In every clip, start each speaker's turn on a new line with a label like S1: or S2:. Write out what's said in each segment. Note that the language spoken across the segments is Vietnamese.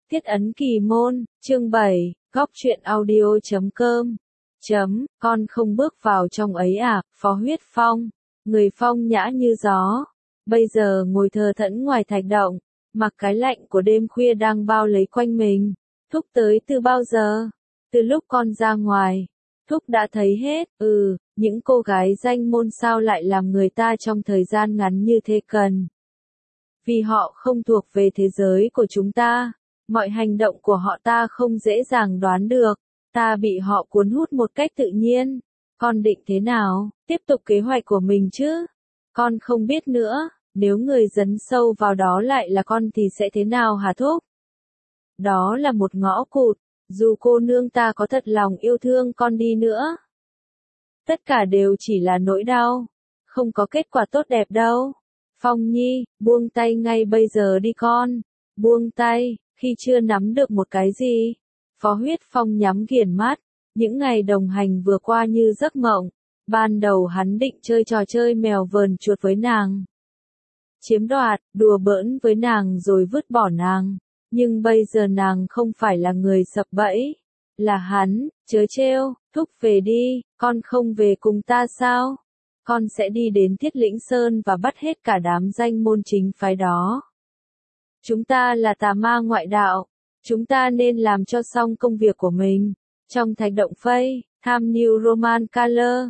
S1: Tiết ấn kỳ môn, chương 7, góc truyện audio.com. Con không bước vào trong ấy à, Phó Huyết Phong. Người phong nhã như gió. Bây giờ ngồi thờ thẫn ngoài thạch động, mặc cái lạnh của đêm khuya đang bao lấy quanh mình. Thúc tới từ bao giờ? Từ lúc con ra ngoài. Thúc đã thấy hết, những cô gái danh môn sao lại làm người ta trong thời gian ngắn như thế cần. Vì họ không thuộc về thế giới của chúng ta. Mọi hành động của họ ta không dễ dàng đoán được, ta bị họ cuốn hút một cách tự nhiên. Con định thế nào, tiếp tục kế hoạch của mình chứ? Con không biết nữa, nếu người dấn sâu vào đó lại là con thì sẽ thế nào hả Thúc? Đó là một ngõ cụt, dù cô nương ta có thật lòng yêu thương con đi nữa. Tất cả đều chỉ là nỗi đau, không có kết quả tốt đẹp đâu. Phong Nhi, buông tay ngay bây giờ đi con, buông tay. Khi chưa nắm được một cái gì, Phó Huyết Phong nhắm nghiền mắt, những ngày đồng hành vừa qua như giấc mộng. Ban đầu hắn định chơi trò chơi mèo vờn chuột với nàng, chiếm đoạt, đùa bỡn với nàng rồi vứt bỏ nàng. Nhưng bây giờ nàng không phải là người sập bẫy, là hắn, chớ trêu. Thúc về đi, con không về cùng ta sao? Con sẽ đi đến Thiết Lĩnh Sơn và bắt hết cả đám danh môn chính phái đó. Chúng ta là tà ma ngoại đạo, chúng ta nên làm cho xong công việc của mình. Trong thạch động Phây, Tham New Roman Color,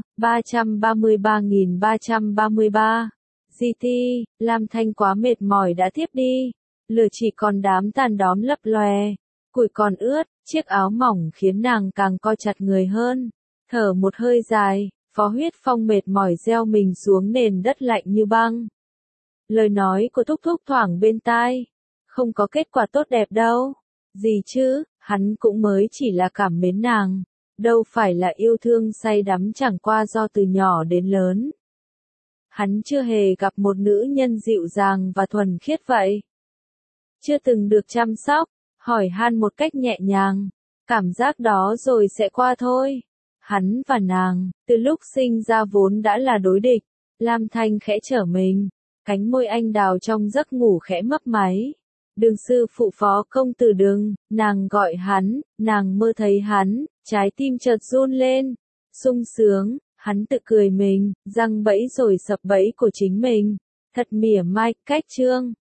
S1: 333.333. GT, Lam Thanh quá mệt mỏi đã thiếp đi. Lửa chỉ còn đám tàn đóm lấp lòe, củi còn ướt, chiếc áo mỏng khiến nàng càng co chặt người hơn. Thở một hơi dài, Phó Huyết Phong mệt mỏi gieo mình xuống nền đất lạnh như băng. Lời nói của Thúc Thúc thoảng bên tai. Không có kết quả tốt đẹp đâu. Gì chứ, hắn cũng mới chỉ là cảm mến nàng. Đâu phải là yêu thương say đắm chẳng qua do từ nhỏ đến lớn. Hắn chưa hề gặp một nữ nhân dịu dàng và thuần khiết vậy. Chưa từng được chăm sóc, hỏi han một cách nhẹ nhàng. Cảm giác đó rồi sẽ qua thôi. Hắn và nàng, từ lúc sinh ra vốn đã là đối địch. Lam Thanh khẽ trở mình. Cánh môi anh đào trong giấc ngủ khẽ mấp máy. Đường sư phụ Phó công tử đừng, nàng gọi hắn, nàng mơ thấy hắn, trái tim chợt run lên, sung sướng, hắn tự cười mình, răng bẫy rồi sập bẫy của chính mình, thật mỉa mai, cách chương.